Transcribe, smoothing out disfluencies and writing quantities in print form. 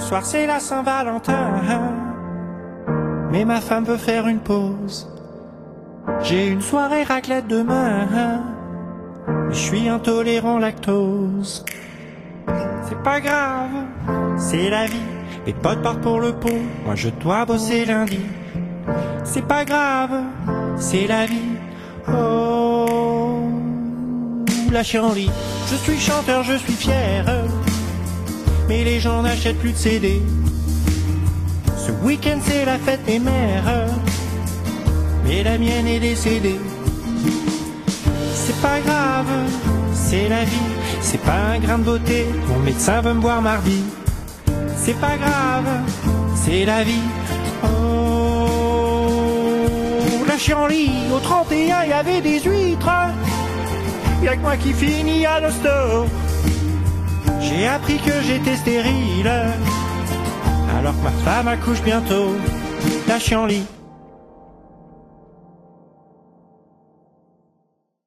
soir c'est la Saint-Valentin, mais ma femme veut faire une pause. J'ai une soirée raclette demain, mais je suis intolérant lactose. C'est pas grave, c'est la vie. Mes potes partent pour le pont, moi je dois bosser lundi. C'est pas grave, c'est la vie. Oh, la chienlit. Je suis chanteur, je suis fier, mais les gens n'achètent plus de CD. Ce week-end c'est la fête des mères, mais la mienne est décédée. C'est pas grave, c'est la vie. C'est pas un grain de beauté, mon médecin veut me voir mardi. C'est pas grave, c'est la vie. Oh, la chienlit. Au 31 il y avait des huîtres, y'a que moi qui finis à l'hosto. J'ai appris que j'étais stérile, alors que ma femme accouche bientôt. La chienlit.